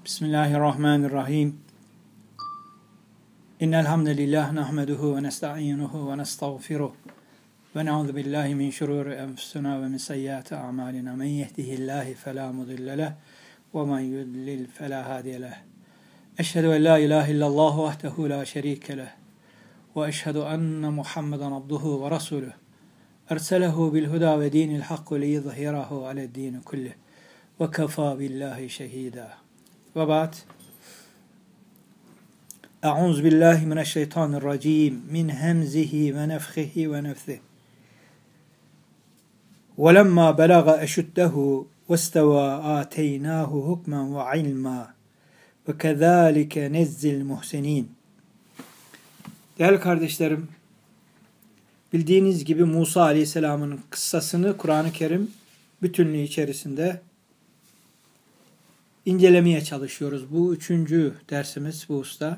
Bismillahirrahmanirrahim. İnnel hamdelellahi nahmeduhu ve nestainuhu ve nestağfiruh. Ve na'udzu billahi min şururi enfusina ve min sayyiati a'malina. Men yehdihillahu fela mudille leh ve men yudlil fela hadiye leh. Eşhedü en la ilahe illallah vahdehu la şerike leh ve eşhedü enne Muhammeden abduhu ve resuluh. Erselehu bil huda ve dinil hakku liyuzhirahu ale'd-din kullih. Ve kefâ billahi şehîdâ. Ve ba'd. Eûzu billahi mineşşeytanirracim. Min hemzihi ve nefhihi ve nefthih. Ve lemma belaga eşuddehu ve istevâ âteynâhu hukmen ve ilmâ. Ve kezâlike nezzil muhsinîn. Değerli kardeşlerim, bildiğiniz gibi Musa Aleyhisselam'ın kıssasını Kur'an-ı Kerim bütünlüğü içerisinde incelemeye çalışıyoruz. Bu 3. dersimiz bu usta.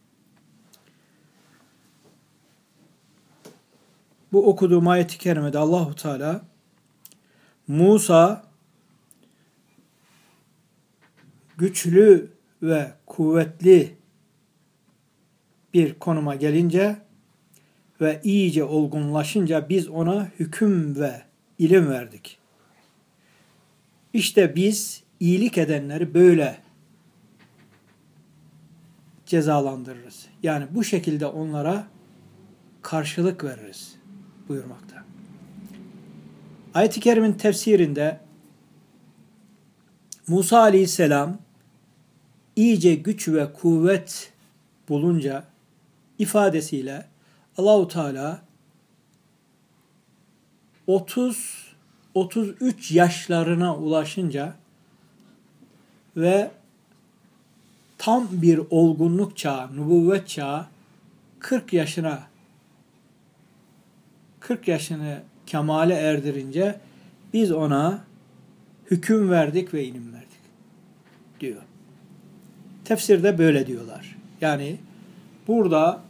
Bu okuduğum ayet-i kerimede Allahu Teala Musa güçlü ve kuvvetli bir konuma gelince ve iyice olgunlaşınca biz ona hüküm ve ilim verdik. İşte biz iyilik edenleri böyle cezalandırırız. Yani bu şekilde onlara karşılık veririz buyurmakta. Ayet-i Kerim'in tefsirinde Musa Aleyhisselam iyice güç ve kuvvet bulunca ifadesiyle Allahu Teala 30-33 yaşlarına ulaşınca ve tam bir olgunluk çağı, nübüvvet çağı 40 yaşını kemale erdirince biz ona hüküm verdik ve ilim verdik diyor. Tefsirde böyle diyorlar. Yani burada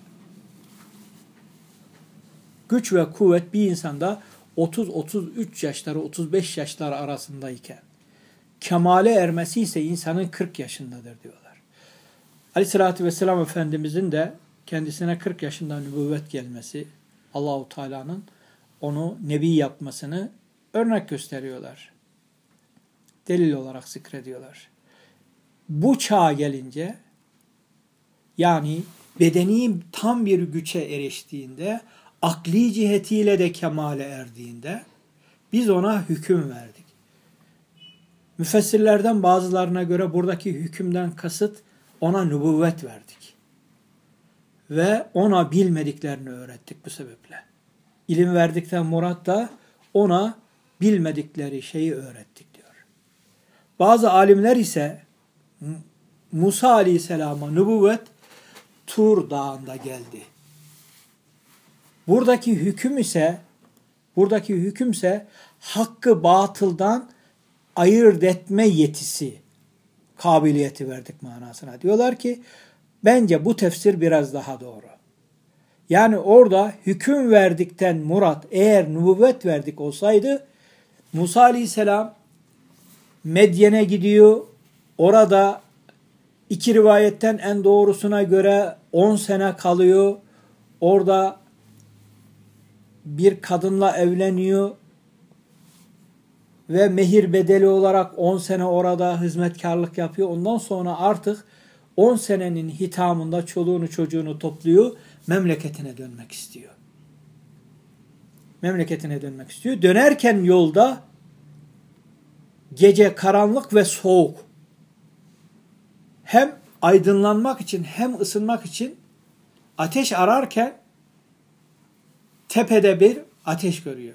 güç ve kuvvet bir insanda 30-33 yaşları, 35 yaşlar arasındayken kemale ermesi ise insanın 40 yaşındadır diyorlar. Aleyhissalatü vesselam Efendimizin de kendisine 40 yaşında nübüvvet gelmesi, Allahu Teala'nın onu nebi yapmasını örnek gösteriyorlar. Delil olarak zikrediyorlar. Bu çağa gelince, yani bedeni tam bir güce eriştiğinde, akli cihetiyle de kemale erdiğinde biz ona hüküm verdik. Müfessirlerden bazılarına göre buradaki hükümden kasıt ona nübüvvet verdik. Ve ona bilmediklerini öğrettik bu sebeple. İlim verdikten murat da ona bilmedikleri şeyi öğrettik diyor. Bazı alimler ise Musa Aleyhisselam'a nübüvvet Tur Dağı'nda geldi. Buradaki hüküm ise hakkı batıldan ayırt etme yetisi, kabiliyeti verdik manasına. Diyorlar ki bence bu tefsir biraz daha doğru. Yani orada hüküm verdikten murat eğer nübüvvet verdik olsaydı Musa Aleyhisselam Medyen'e gidiyor. Orada 2 rivayetten en doğrusuna göre 10 sene kalıyor. Orada bir kadınla evleniyor ve mehir bedeli olarak 10 sene orada hizmetkarlık yapıyor. Ondan sonra artık 10 senenin hitamında çoluğunu çocuğunu topluyor, memleketine dönmek istiyor. Dönerken yolda gece karanlık ve soğuk. Hem aydınlanmak için hem ısınmak için ateş ararken tepede bir ateş görüyor.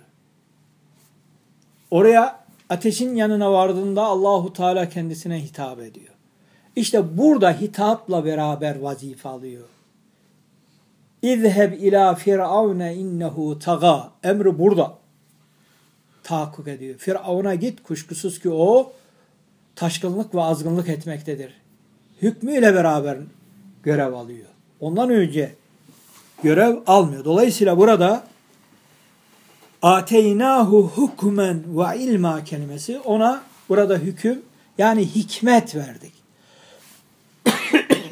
Oraya ateşin yanına vardığında Allahu Teala kendisine hitap ediyor. İşte burada hitapla beraber vazife alıyor. İzheb ila firavne innehu taga. Emri burada tahakkuk ediyor. Firavun'a git, kuşkusuz ki o taşkınlık ve azgınlık etmektedir. Hükmüyle beraber görev alıyor. Ondan önce görev almıyor. Dolayısıyla burada ateynahu hukmen ve ilma kelimesi ona burada hüküm yani hikmet verdik.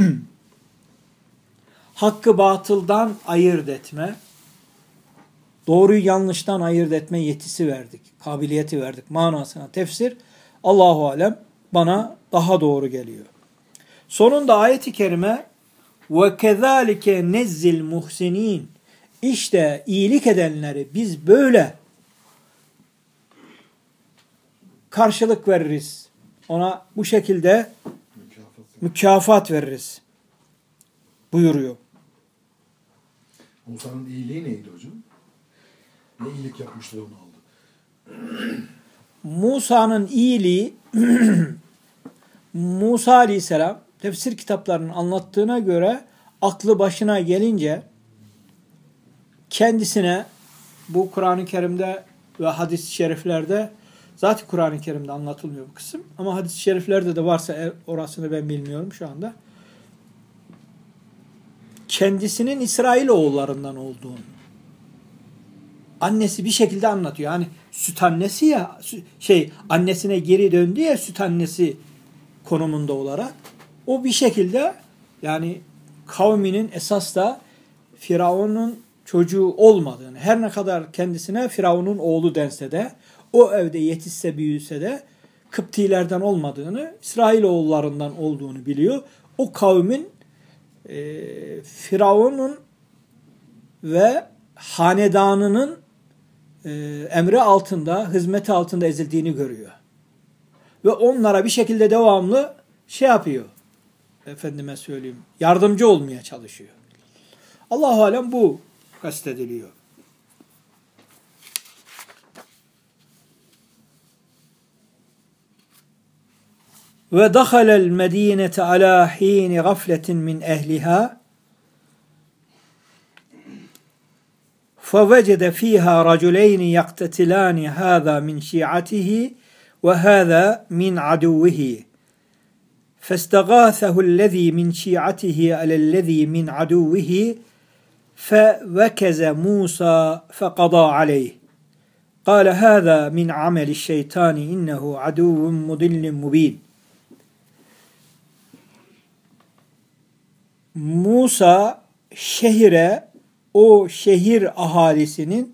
hakkı batıldan ayırt etme, doğruyu yanlıştan ayırt etme yetisi verdik, kabiliyeti verdik manasına tefsir. Allahu alem bana daha doğru geliyor. Sonunda ayet-i kerime ve kezalike nezzil muhsinin, işte iyilik edenleri biz böyle karşılık veririz. Ona bu şekilde mükafat veririz buyuruyor. Musa'nın iyiliği neydi hocam? Ne iyilik yapmıştı onu aldı? Musa'nın iyiliği Musa Aleyhisselam tefsir kitaplarının anlattığına göre aklı başına gelince kendisine bu Kur'an-ı Kerim'de ve hadis-i şeriflerde, zaten Kur'an-ı Kerim'de anlatılmıyor bu kısım ama hadis-i şeriflerde de varsa orasını ben bilmiyorum şu anda. Kendisinin İsrailoğullarından olduğunu annesi bir şekilde anlatıyor. Yani süt annesi ya, annesine geri döndü ya, süt annesi konumunda olarak. O bir şekilde yani kavminin esas da Firavun'un çocuğu olmadığını, her ne kadar kendisine Firavun'un oğlu dense de, o evde yetişse büyüse de Kıptilerden olmadığını, İsrailoğullarından olduğunu biliyor. O kavmin Firavun'un ve hanedanının emri altında, hizmeti altında ezildiğini görüyor. Ve onlara bir şekilde devamlı yapıyor. Efendime söyleyeyim, yardımcı olmaya çalışıyor. Allahu alem bu kastediliyor. Ve dahalel medinete ala hini gafletin min ehliha فَوَجَدَ ف۪يهَا رَجُلَيْنِ يَقْتَتِلَانِ هَذَا مِنْ شِيعَتِهِ وَهَذَا مِنْ عَدُوِّهِ فَاسْتَغَاثَهُ الَّذ۪ي مِنْ شِيعَتِهِ عَلَى الَّذ۪ي مِنْ عَدُوِّهِ فَوَكَزَ مُوسَى فَقَضَى عَلَيْهِ قَالَ هَذَا مِنْ عَمَلِ الشَّيْطَانِ اِنَّهُ عَدُوٌ مُضِلٌّ مُب۪ينٌ. Musa o şehir ahalisinin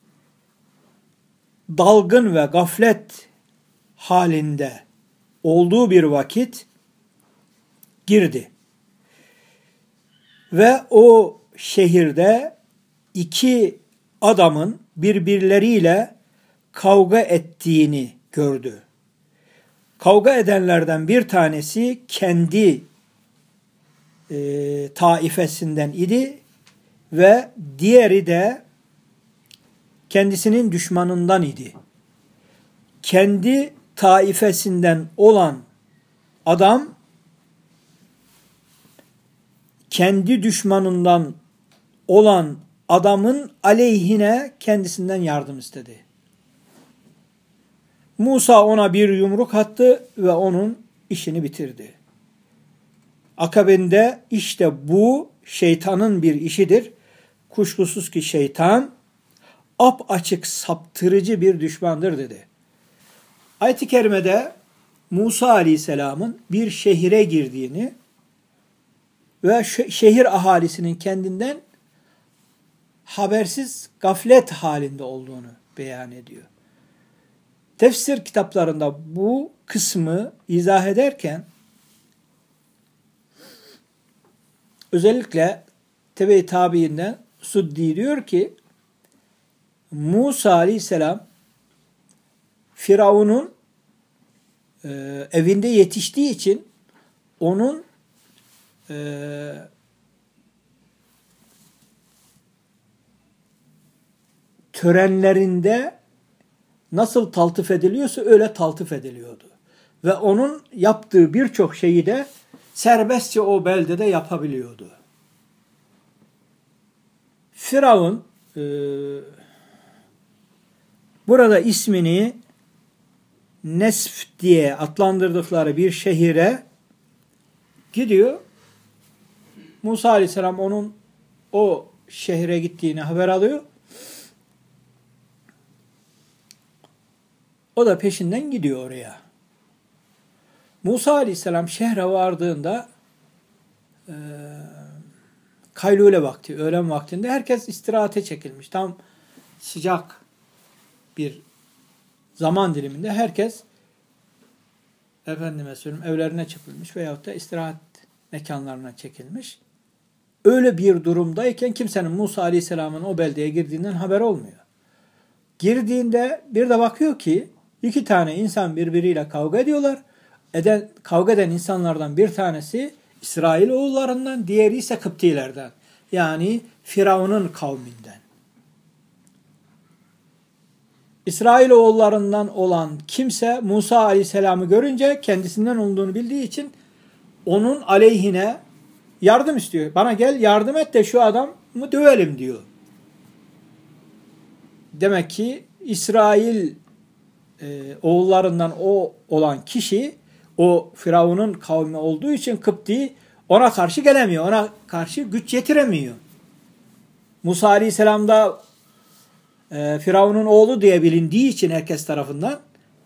dalgın ve gaflet halinde olduğu bir vakit girdi. Ve o şehirde iki adamın birbirleriyle kavga ettiğini gördü. Kavga edenlerden bir tanesi kendi taifesinden idi ve diğeri de kendisinin düşmanından idi. Kendi taifesinden olan adam kendi düşmanından olan adamın aleyhine kendisinden yardım istedi. Musa ona bir yumruk attı ve onun işini bitirdi. Akabinde işte bu şeytanın bir işidir. Kuşkusuz ki şeytan apaçık saptırıcı bir düşmandır dedi. Ayet-i kerimede Musa Aleyhisselam'ın bir şehire girdiğini ve şehir ahalisinin kendinden habersiz gaflet halinde olduğunu beyan ediyor. Tefsir kitaplarında bu kısmı izah ederken özellikle Tebe-i Tabi'inden Suddi diyor ki Musa Aleyhisselam Firavun'un evinde yetiştiği için onun törenlerinde nasıl taltif ediliyorsa öyle taltif ediliyordu. Ve onun yaptığı birçok şeyi de serbestçe o beldede yapabiliyordu. Firavun burada ismini Nesf diye adlandırdıkları bir şehire gidiyor. Musa Aleyhisselam onun o şehre gittiğini haber alıyor. O da peşinden gidiyor oraya. Musa Aleyhisselam şehre vardığında kaylule vakti, öğlen vaktinde herkes istirahate çekilmiş. Tam sıcak bir zaman diliminde herkes efendime söyleyeyim evlerine çıkılmış veyahut da istirahat mekanlarına çekilmiş. Öyle bir durumdayken kimsenin Musa Aleyhisselam'ın o beldeye girdiğinden haber olmuyor. Girdiğinde bir de bakıyor ki iki tane insan birbiriyle kavga ediyorlar. Kavga eden insanlardan bir tanesi İsrail oğullarından, diğeri ise Kıptilerden. Yani Firavun'un kavminden. İsrail oğullarından olan kimse Musa Aleyhisselam'ı görünce kendisinden olduğunu bildiği için onun aleyhine yardım istiyor. Bana gel yardım et de şu adamı dövelim diyor. Demek ki İsrail oğullarından o olan kişi o Firavun'un kavmi olduğu için Kıpti ona karşı gelemiyor. Ona karşı güç yetiremiyor. Musa Aleyhisselam da Firavun'un oğlu diye bilindiği için herkes tarafından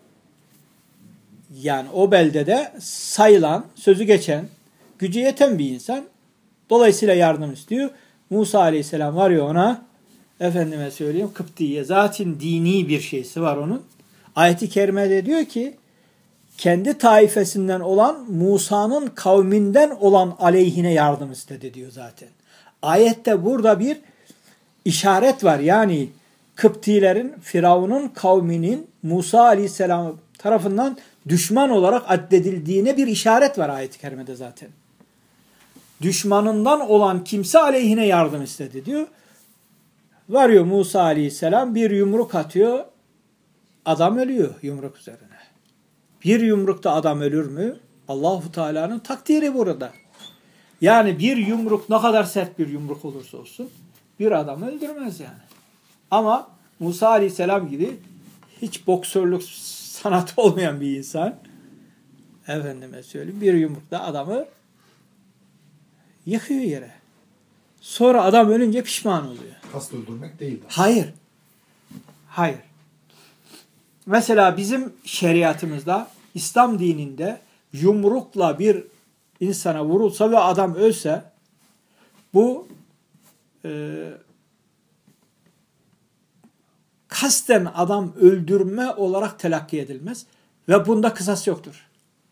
yani o beldede sayılan, sözü geçen, gücü yeten bir insan. Dolayısıyla yardım istiyor. Musa Aleyhisselam varıyor ona. Efendime söyleyeyim Kıpti'ye. Zaten dini bir şeysi var onun. Ayet-i Kerime'de diyor ki kendi taifesinden olan Musa'nın kavminden olan aleyhine yardım istedi diyor zaten. Ayette burada bir işaret var. Yani Kıptilerin, Firavun'un kavminin Musa Aleyhisselam tarafından düşman olarak addedildiğine bir işaret var ayet-i kerimede zaten. Düşmanından olan kimse aleyhine yardım istedi diyor. Varıyor Musa Aleyhisselam bir yumruk atıyor. Adam ölüyor yumruk üzerine. Bir yumrukta adam ölür mü? Allahu Teala'nın takdiri burada. Yani bir yumruk ne kadar sert bir yumruk olursa olsun bir adamı öldürmez yani. Ama Musa Aleyhisselam gibi hiç boksörlük sanatı olmayan bir insan efendime söyleyeyim bir yumrukta adamı yıkıyor yere. Sonra adam ölünce pişman oluyor. Kast öldürmek değil. Hayır. Hayır. Mesela bizim şeriatımızda, İslam dininde yumrukla bir insana vurulsa ve adam ölse bu kasten adam öldürme olarak telakki edilmez ve bunda kısas yoktur.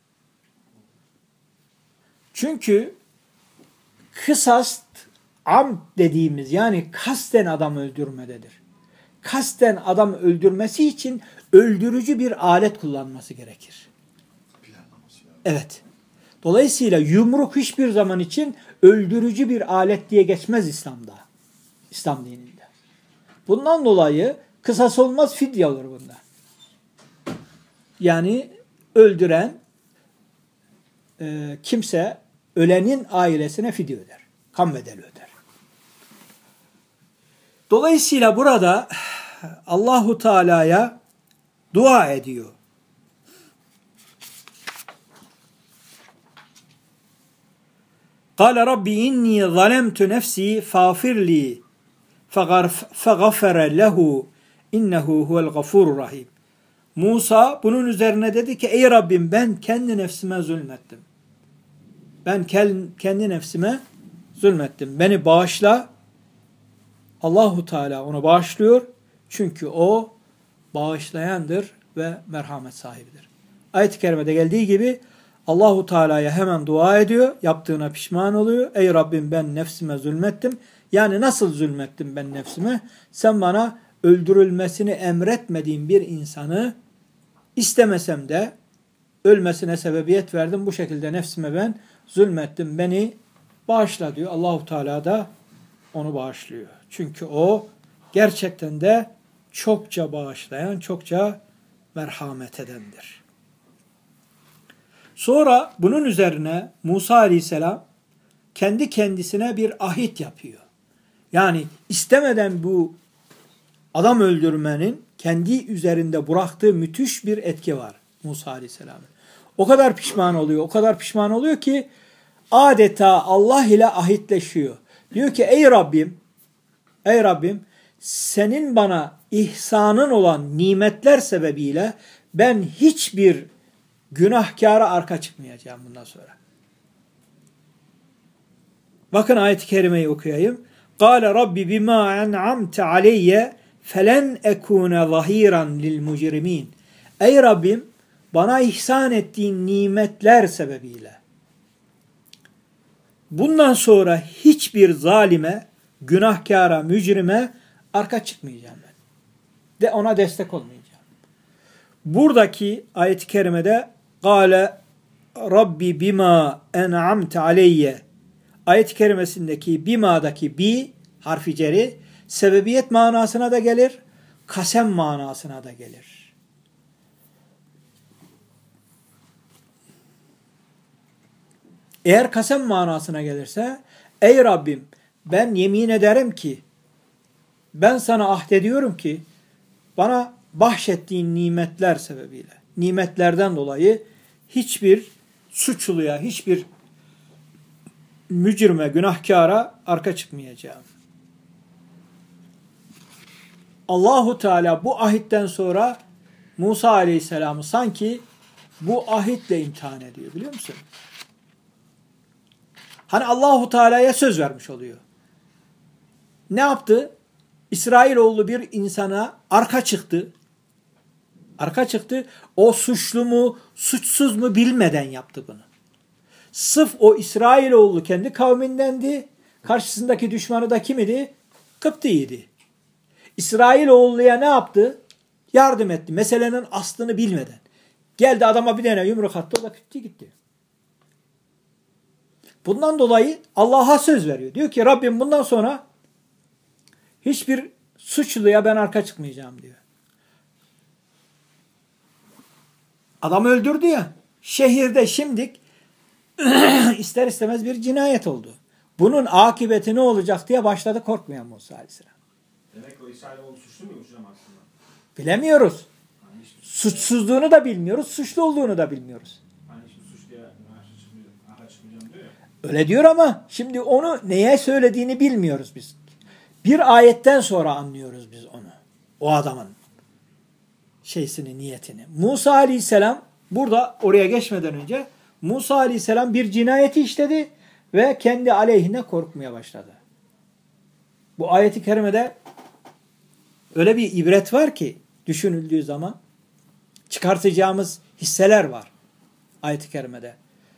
Çünkü kısas am dediğimiz yani kasten adam öldürmededir. Kasten adam öldürmesi için öldürücü bir alet kullanması gerekir. Evet. Dolayısıyla yumruk hiçbir zaman için öldürücü bir alet diye geçmez İslam'da. İslam dininde. Bundan dolayı kısas olmaz, fidye olur bunda. Yani öldüren kimse ölenin ailesine fidye öder. Kan bedeli öder. Dolayısıyla burada Allahu Teala'ya dua ediyor. Kâle Rabbi inni zalemtu nefsi fâfirli fegafere lehu innehu huvel gafurur rahim. Musa bunun üzerine dedi ki ey Rabbim ben kendi nefsime zulmettim. Ben kendi nefsime zulmettim. Beni bağışla. Allahu Teala onu bağışlıyor. Çünkü o bağışlayandır ve merhamet sahibidir. Ayet-i kerimede geldiği gibi Allahu Teala'ya hemen dua ediyor. Yaptığına pişman oluyor. Ey Rabbim ben nefsime zulmettim. Yani nasıl zulmettim ben nefsime? Sen bana öldürülmesini emretmediğin bir insanı istemesem de ölmesine sebebiyet verdim. Bu şekilde nefsime ben zulmettim. Beni bağışla diyor. Allahu Teala da onu bağışlıyor. Çünkü o gerçekten de çokça bağışlayan, çokça merhamet edendir. Sonra bunun üzerine Musa Aleyhisselam kendi kendisine bir ahit yapıyor. Yani istemeden bu adam öldürmenin kendi üzerinde bıraktığı müthiş bir etki var Musa Aleyhisselam'ın. O kadar pişman oluyor, o kadar pişman oluyor ki adeta Allah ile ahitleşiyor. Diyor ki ey Rabbim senin bana ihsanın olan nimetler sebebiyle ben hiçbir günahkâra arka çıkmayacağım bundan sonra. Bakın ayet-i kerimeyi okuyayım. Kâle Rabbi bimâ en'amte aleyye felen ekûne zahîran lil mucrimîn. Ey Rabbim, bana ihsan ettiğin nimetler sebebiyle bundan sonra hiçbir zalime, günahkara, mücrime arka çıkmayacağım ben. De ona destek olmayacağım. Buradaki ayet-i kerimede Kâle Rabbi bima en'amte aleyye ayet-i kerimesindeki bima'daki bi harfi ceri sebebiyet manasına da gelir, kasem manasına da gelir. Eğer kasem manasına gelirse ey Rabbim ben yemin ederim ki ben sana ahdediyorum ki bana bahşettiğin nimetler sebebiyle, nimetlerden dolayı hiçbir suçluya, hiçbir mücrime, günahkara arka çıkmayacağım. Allahu Teala bu ahitten sonra Musa Aleyhisselam'ı sanki bu ahitle imtihan ediyor, biliyor musun? Hani Allahu Teala'ya söz vermiş oluyor. Ne yaptı? İsrailoğlu bir insana arka çıktı. Arka çıktı. O suçlu mu, suçsuz mu bilmeden yaptı bunu. Sırf o İsrailoğlu kendi kavmindendi. Karşısındaki düşmanı da kim idi? Kıpti'ydi. İsrailoğlu'ya ne yaptı? Yardım etti. Meselenin aslını bilmeden. Geldi adama bir tane yumruk attı. O da Kıpti gitti. Bundan dolayı Allah'a söz veriyor. Diyor ki Rabbim bundan sonra hiçbir suçluya ben arka çıkmayacağım diyor. Adam öldürdü ya. Şehirde şimdik ister istemez bir cinayet oldu. Bunun akıbeti ne olacak diye başladı korkmayan Musa Aleyhisselam. Demek ki o İsrailoğlu suçlu muymuş hocam aslında? Bilemiyoruz. Suçsuzluğunu da bilmiyoruz, suçlu olduğunu da bilmiyoruz. Hani şimdi suçluya çıkmayacağım diyor ya. Öyle diyor ama şimdi onu neye söylediğini bilmiyoruz biz. Bir ayetten sonra anlıyoruz biz onu. O adamın niyetini. Musa Aleyhisselam burada oraya geçmeden önce Musa Aleyhisselam bir cinayeti işledi ve kendi aleyhine korkmaya başladı. Bu ayet-i kerimede öyle bir ibret var ki düşünüldüğü zaman çıkartacağımız hisseler var ayet-i kerimede.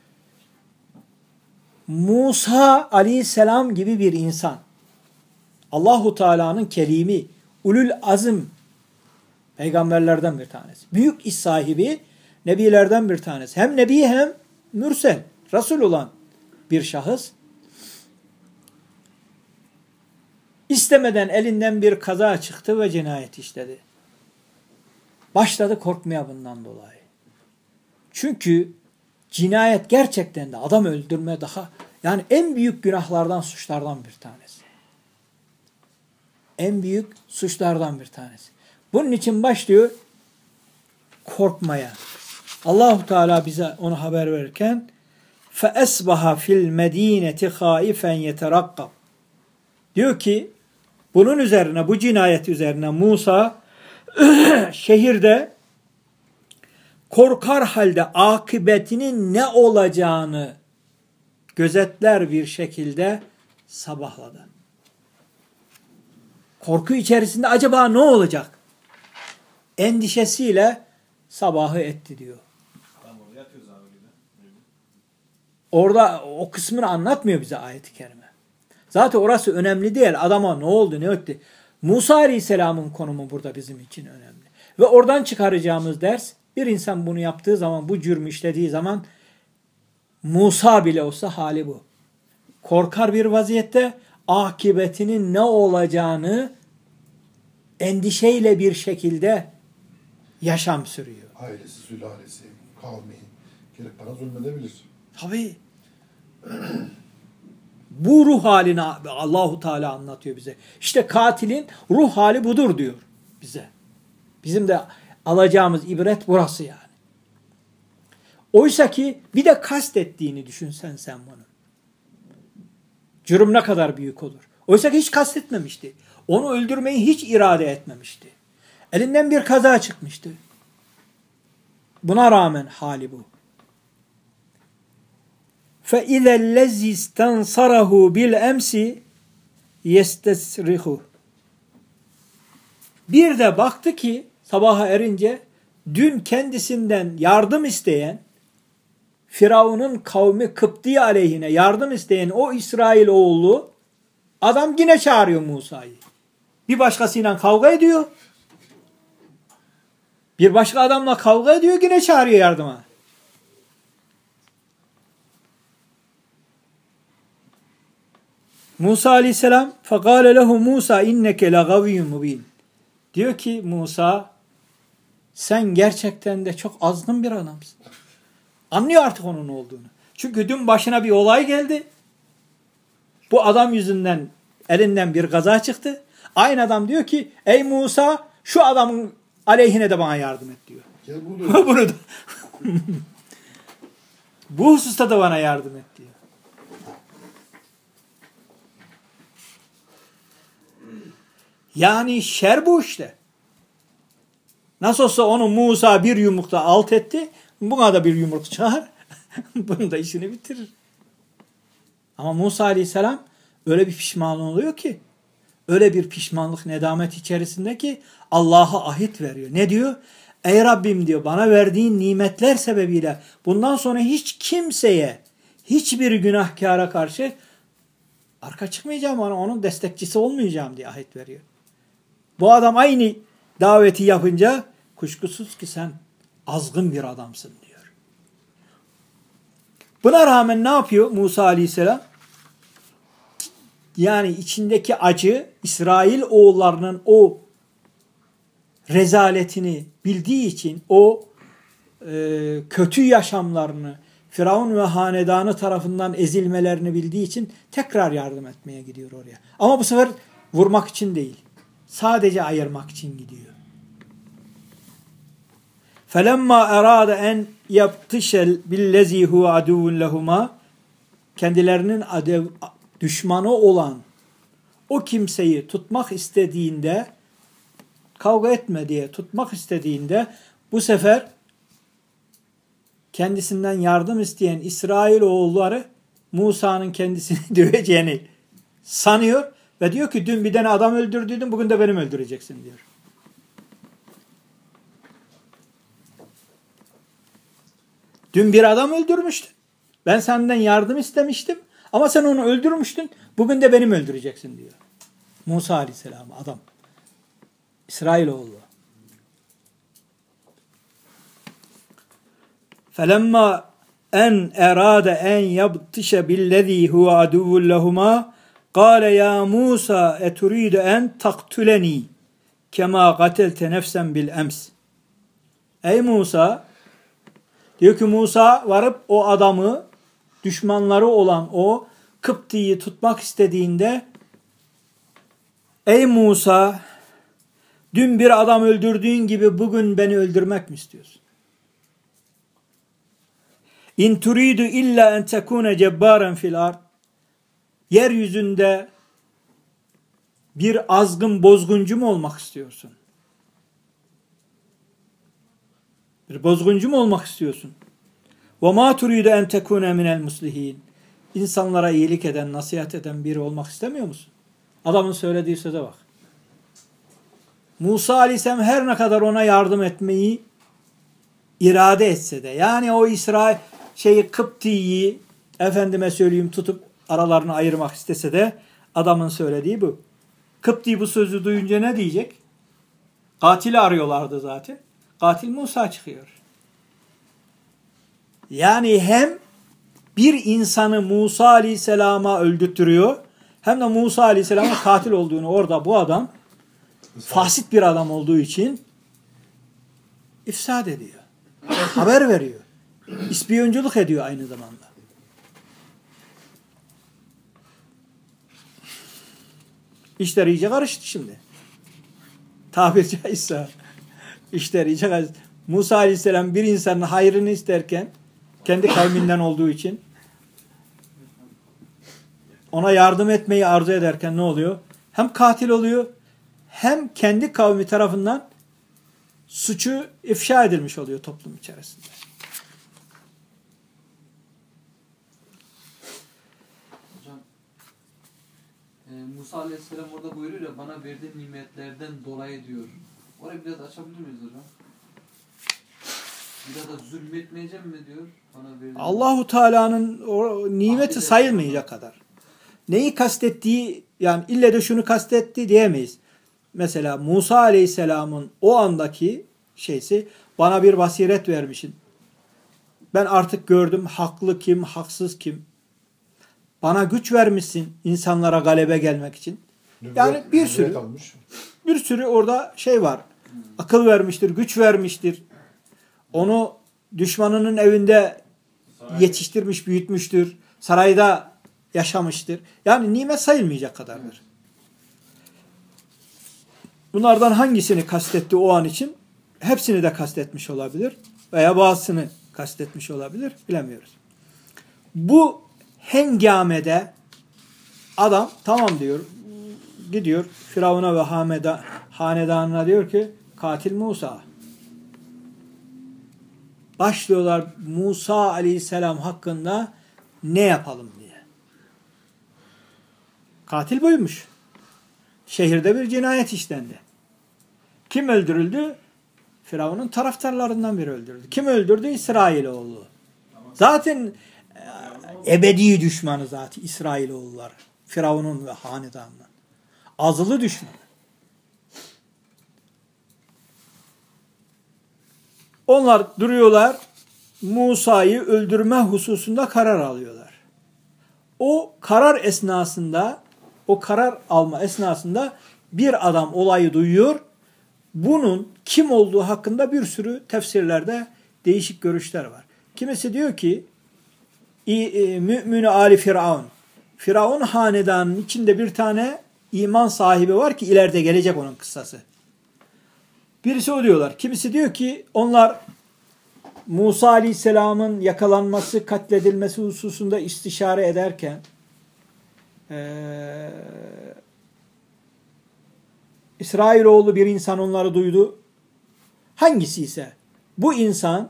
Musa Aleyhisselam gibi bir insan, Allahu Teala'nın kelimi, ulul azm peygamberlerden bir tanesi. Büyük iş sahibi, nebilerden bir tanesi. Hem nebi hem mürsel, Resul olan bir şahıs. İstemeden elinden bir kaza çıktı ve cinayet işledi. Başladı korkmaya bundan dolayı. Çünkü cinayet gerçekten de adam öldürme yani en büyük günahlardan, suçlardan bir tanesi. En büyük suçlardan bir tanesi. Bunun için başlıyor korkmaya. Allahu Teala bize onu haber verirken فَأَسْبَحَ فِي الْمَد۪ينَةِ خَائِفًا يَتَرَقَّبْ diyor ki bunun üzerine, bu cinayet üzerine Musa şehirde korkar halde akıbetinin ne olacağını gözetler bir şekilde sabahladı. Korku içerisinde acaba ne olacak? Endişesiyle sabahı etti diyor. Orada o kısmını anlatmıyor bize ayet-i kerime. Zaten orası önemli değil. Adama ne oldu, ne etti? Musa Aleyhisselam'ın konumu burada bizim için önemli. Ve oradan çıkaracağımız ders, bir insan bunu yaptığı zaman, bu cürmü işlediği zaman Musa bile olsa hali bu. Korkar bir vaziyette akıbetinin ne olacağını endişeyle bir şekilde yaşam sürüyor. Ailesi, sülalesi, kavmi gelip bana zulmedebilir. Tabii. Bu ruh halini Allahu Teala anlatıyor bize. İşte katilin ruh hali budur diyor bize. Bizim de alacağımız ibret burası yani. Oysa ki bir de kastettiğini düşünsen sen bunu. Cürüm ne kadar büyük olur. Oysa ki hiç kastetmemişti. Onu öldürmeyi hiç irade etmemişti. Elinden bir kaza çıkmıştı. Buna rağmen hali bu. فَاِذَا الَّذِي اسْتَنْصَرَهُ بِالْاَمْسِ يَسْتَسْرِخُ. Bir de baktı ki sabaha erince dün kendisinden yardım isteyen, Firavun'un kavmi Kıpti aleyhine yardım isteyen o İsrailoğlu adam yine çağırıyor Musa'yı. Bir başkasıyla kavga ediyor. Bir başka adamla kavga ediyor, yine çağırıyor yardıma. Musa aleyhisselam فَقَالَ لَهُ Musa inneke لَغَوِيٌّ مُب۪ينٌ. Diyor ki Musa, sen gerçekten de çok azgın bir adamsın. Anlıyor artık onun olduğunu. Çünkü dün başına bir olay geldi. Bu adam yüzünden elinden bir gaza çıktı. Aynı adam diyor ki ey Musa şu adamın aleyhine de bana yardım et diyor. Gel bunu. Bunu da. Bu hususta da bana yardım et diyor. Yani şer bu işte. Nasıl olsa onu Musa bir yumrukta alt etti. Buna da bir yumruk çıkar. Bunun da işini bitirir. Ama Musa aleyhisselam öyle bir pişmanlık oluyor ki, öyle bir pişmanlık, nedamet içerisinde ki Allah'a ahit veriyor. Ne diyor? Ey Rabbim diyor, bana verdiğin nimetler sebebiyle bundan sonra hiç kimseye, hiçbir günahkara karşı arka çıkmayacağım, onun destekçisi olmayacağım diye ahit veriyor. Bu adam aynı daveti yapınca kuşkusuz ki sen azgın bir adamsın diyor. Buna rağmen ne yapıyor Musa aleyhisselam? Yani içindeki acı, İsrail oğullarının o rezaletini bildiği için, o kötü yaşamlarını, Firavun ve hanedanı tarafından ezilmelerini bildiği için tekrar yardım etmeye gidiyor oraya. Ama bu sefer vurmak için değil, sadece ayırmak için gidiyor. فَلَمَّا اَرَادَ اَنْ يَبْتِشَ بِالَّذ۪ي هُوَ عَدُوٌ لَهُمَا. Kendilerinin düşmanı olan o kimseyi tutmak istediğinde, kavga etme diye tutmak istediğinde, bu sefer kendisinden yardım isteyen İsrailoğulları Musa'nın kendisini döveceğini sanıyor ve diyor ki dün bir tane adam öldürdüydün, bugün de benim öldüreceksin diyor. Dün bir adam öldürmüştün. Ben senden yardım istemiştim ama sen onu öldürmüştün. Bugün de benim öldüreceksin diyor. Musa aleyhisselam adam. İsrailoğlu. فَلَمَّا اَنْ اَرَادَ اَنْ يَبْتِشَ بِالَّذ۪ي هُوَ عَدُوٌ لَهُمَا قَالَ يَا مُوسَى اَتُرِيدُ اَنْ تَقْتُلَن۪ي كَمَا قَتَلْتَ نَفْسًا بِالْاَمْسِ. Ey Musa, diyor ki Musa varıp o adamı, düşmanları olan o Kıpti'yi tutmak istediğinde, ey Musa, dün bir adam öldürdüğün gibi bugün beni öldürmek mi istiyorsun? İn turidu illa en tekune cebbaran fil ard. Yeryüzünde bir azgın bozguncu mu olmak istiyorsun? Bir bozguncu mu olmak istiyorsun? Ve ma turidu en tekune minel muslihin. İnsanlara iyilik eden, nasihat eden biri olmak istemiyor musun? Adamın söylediği söze bak. Musa aleyhisselam her ne kadar ona yardım etmeyi irade etse de, yani o Kıpti'yi efendime söyleyeyim tutup aralarını ayırmak istese de, adamın söylediği bu. Kıpti bu sözü duyunca ne diyecek? Katili arıyorlardı zaten. Katil Musa çıkıyor. Yani hem bir insanı Musa aleyhisselama öldürtüyor, hem de Musa aleyhisselama katil olduğunu orada bu adam fasit bir adam olduğu için ifsad ediyor. Haber veriyor. İspiyonculuk ediyor aynı zamanda. İşler iyice karıştı şimdi. Tabiri caizse işler iyice karıştı. Musa aleyhisselam bir insanın hayrını isterken, kendi kavminden olduğu için ona yardım etmeyi arzu ederken ne oluyor? Hem katil oluyor, hem kendi kavmi tarafından suçu ifşa edilmiş oluyor toplum içerisinde. Musa Aleyhisselam orada buyuruyor ya, bana verdiğin nimetlerden dolayı diyor. Orayı biraz açabilir miyiz hocam? Biraz da zulmetmeyeceğim mi diyor? Bana verdiğin Allahu Teala'nın o nimeti sayılmayacak kadar. Neyi kastettiği, yani ille de şunu kastetti diyemeyiz. Mesela Musa Aleyhisselam'ın o andaki şeysi, bana bir basiret vermişsin. Ben artık gördüm haklı kim, haksız kim. Bana güç vermişsin insanlara galebe gelmek için. Yani bir sürü orada şey var. Akıl vermiştir, güç vermiştir. Onu düşmanının evinde yetiştirmiş, büyütmüştür. Sarayda yaşamıştır. Yani nimet sayılmayacak kadardır. Bunlardan hangisini kastetti o an için? Hepsini de kastetmiş olabilir. Veya bazısını kastetmiş olabilir. Bilemiyoruz. Bu hengamede adam tamam diyor. Gidiyor Firavun'a ve hanedanına diyor ki katil Musa. Başlıyorlar Musa Aleyhisselam hakkında ne yapalım diye. Katil buymuş. Şehirde bir cinayet işlendi. Kim öldürüldü? Firavun'un taraftarlarından biri öldürdü. Kim öldürdü? İsrailoğlu. Zaten ebedi düşmanı zaten İsrailoğulları. Firavun'un ve hanedanının. Azılı düşmanı. Onlar duruyorlar. Musa'yı öldürme hususunda karar alıyorlar. O karar esnasında, o karar alma esnasında bir adam olayı duyuyor. Bunun kim olduğu hakkında bir sürü tefsirlerde değişik görüşler var. Kimisi diyor ki Mü'mün-i Ali Firavun. Firavun hanedanının içinde bir tane iman sahibi var ki ileride gelecek onun kıssası. Birisi o diyorlar. Kimisi diyor ki onlar Musa Aleyhisselam'ın yakalanması, katledilmesi hususunda istişare ederken İsrailoğlu bir insan onları duydu. Hangisi ise bu insan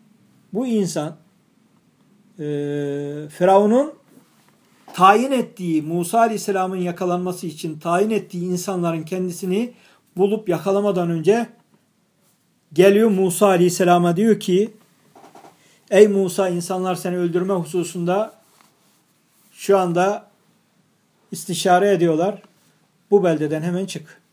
Firavun'un tayin ettiği, Musa Aleyhisselam'ın yakalanması için tayin ettiği insanların kendisini bulup yakalamadan önce geliyor Musa Aleyhisselam'a diyor ki ey Musa, insanlar seni öldürme hususunda şu anda istişare ediyorlar. Bu beldeden hemen çık.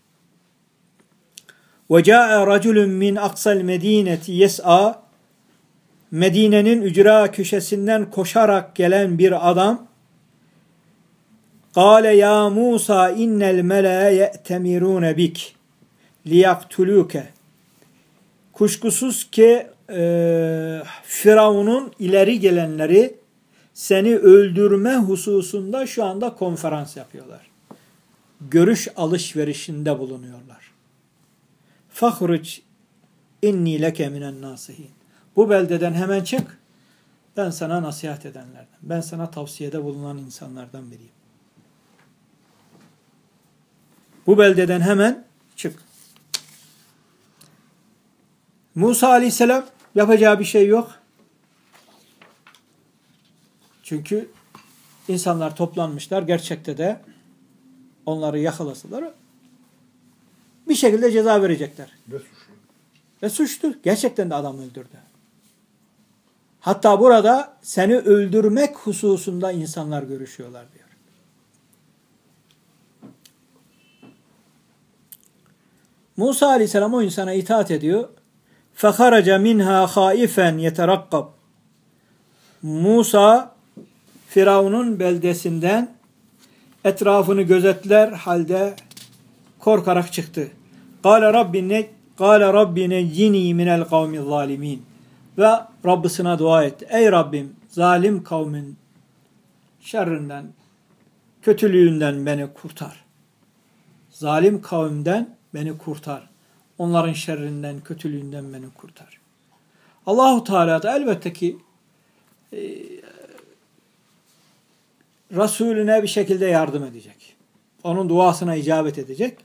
وَجَاءَ رَجُلٌ مِّنْ أَقْصَى الْمَد۪ينَةِ يَسْعَى Medine'nin ücra köşesinden koşarak gelen bir adam قَالَ يَا مُوسَى اِنَّ الْمَلَأَ يَأْتَمِرُونَ بِكَ لِيَقْتُلُوكَ Kuşkusuz ki Firavun'un ileri gelenleri seni öldürme hususunda şu anda konferans yapıyorlar. Görüş alışverişinde bulunuyorlar. فَخْرُجْ اِنِّي لَكَ مِنَ النَّاسِهِينَ Bu beldeden hemen çık. Ben sana nasihat edenlerden. Ben sana tavsiyede bulunan insanlardan biriyim. Bu beldeden hemen çık. Musa Aleyhisselam yapacağı bir şey yok. Çünkü insanlar toplanmışlar. Gerçekte de onları yakalasalar bir şekilde ceza verecekler. Ve suçlu. Gerçekten de adam öldürdü. Hatta burada seni öldürmek hususunda insanlar görüşüyorlar diyor. Musa Aleyhisselam o insana itaat ediyor. فَخَرَجَ مِنْهَا خَائِفًا يَتَرَقَّبْ Musa Firavun'un beldesinden etrafını gözetler halde korkarak çıktı. قَالَ رَبِّ نَجِّنِي مِنَ الْقَوْمِ الظَّالِمِينَ Ve Rabbisine dua etti. Ey Rabbim, zalim kavmin şerrinden, kötülüğünden beni kurtar. Zalim kavimden beni kurtar. Onların şerrinden, kötülüğünden beni kurtar. Allahu Teala da elbette ki Resulüne bir şekilde yardım edecek. Onun duasına icabet edecek.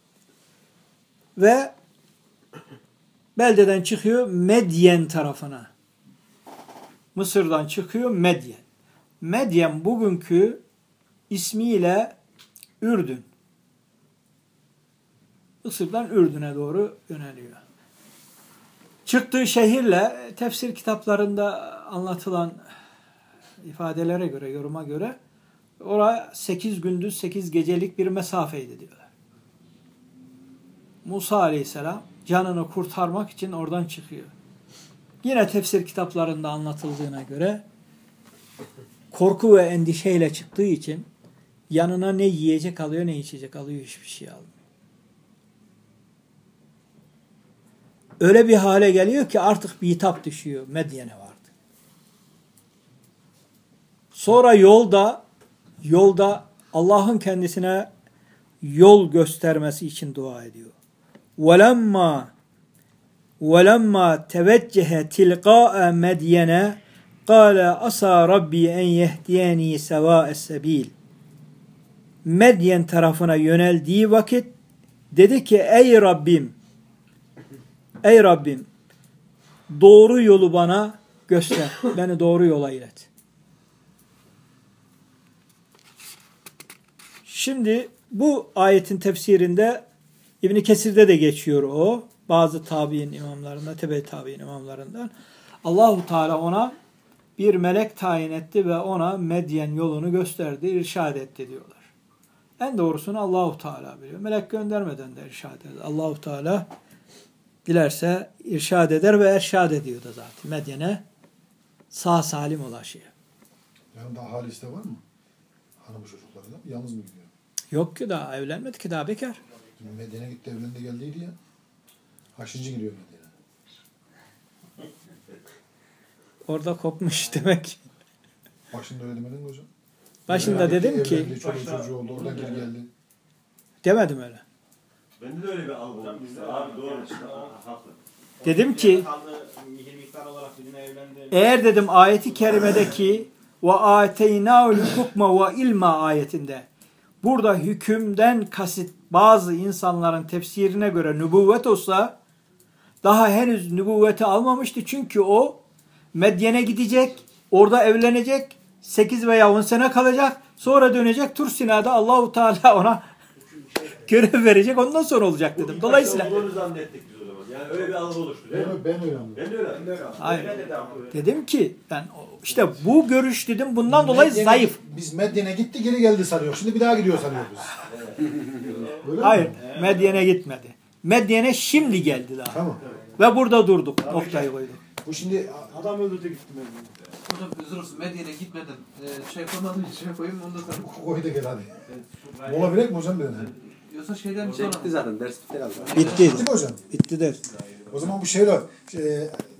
Ve beldeden çıkıyor Medyen tarafına. Mısır'dan çıkıyor Medyen. Medyen bugünkü ismiyle Ürdün. Mısır'dan Ürdün'e doğru yöneliyor. Çıktığı şehirle tefsir kitaplarında anlatılan ifadelere göre, yoruma göre oraya 8 gündüz 8 gecelik bir mesafeydi diyorlar. Musa Aleyhisselam canını kurtarmak için oradan çıkıyor. Yine tefsir kitaplarında anlatıldığına göre korku ve endişeyle çıktığı için yanına ne yiyecek alıyor ne içecek alıyor, hiçbir şey almıyor. Öyle bir hale geliyor ki artık bir hitap düşüyor. Medyen'e vardı. Sonra yolda Allah'ın yol göstermesi için dua ediyor. وَلَمَّا تَوَجَّهَ تِلْقَاءَ مَدْيَنَ قَالَ أَسَى رَبِّي اَنْ يَهْدِيَنِي سَوَاءَ السَّب۪يلِ Medyen tarafına yöneldiği vakit dedi ki ey Rabbim doğru yolu bana göster. Beni doğru yola ilet. Şimdi bu ayetin tefsirinde İbn Kesir'de de geçiyor o. Bazı tabi'in imamlarından, tebe tabi'in imamlarından. Allahu Teala ona bir melek tayin etti ve ona Medyen yolunu gösterdi, irşad etti diyorlar. En doğrusunu Allahu Teala biliyor. Melek göndermeden de irşad eder. Allahu Teala dilerse irşad eder ve erşad ediyor da zaten. Medyen'e sağ salim ulaşıyor. Yani daha haliste var mı? Hanımı çocuklarıyla. Yalnız mı gidiyor? Yok ki daha evlenmedi ki daha bekar. Medyen'e gitti evlendi geldiydi ya. Haşici giriyor Medyen'e. Orada kopmuş demek. Başında öyle demedin mi hocam? Başında Yani dedim ki evlendi, çoluğu çocuğu oldu. Oradan geri geldi. demedim öyle. Bende de öyle bir algı var. Abi doğru. Haklı. Dedim ki mihir miktar olarak birine evlendi. eğer dedim ayeti kerimedeki ve ateynaul hukma ve ilma ayetinde burada hükümden kasıt bazı insanların tefsirine göre nübüvvet olsa daha henüz nübüvveti almamıştı. Çünkü o Medyen'e gidecek, orada evlenecek, 8 veya 10 sene kalacak, sonra dönecek Tur Sina'da Allahu Teala ona görev verecek, ondan sonra olacak dedim. Dolayısıyla Olduğunu zannettik biz o zaman. Yani öyle bir algı oluştu. Değil mi? Ben öyle anladım. Ben de öyle. hayır. Dedim ki ben işte bu görüş dedim bundan dolayı zayıf. Biz Medyen'e gitti geri geldi sanıyor. Şimdi bir daha gidiyor sanıyor biz. Öyle Hayır, mi? Medyen'e gitmedi. Medyen'e şimdi geldi daha. Tamam. Ve burada durduk, noktayı koyduk. Bu şimdi Adam öldürdü gitti ben. Hocam özür olsun Medyen'e gitmeden koymadım koyayım onu da sana. koy da gel hadi. Mola bilek mi hocam dedin? Yoksa şeyden bir Bitti sonra. zaten ders bitti herhalde. Bitti. Bitti mi hocam? Bitti der. O zaman bu şeyler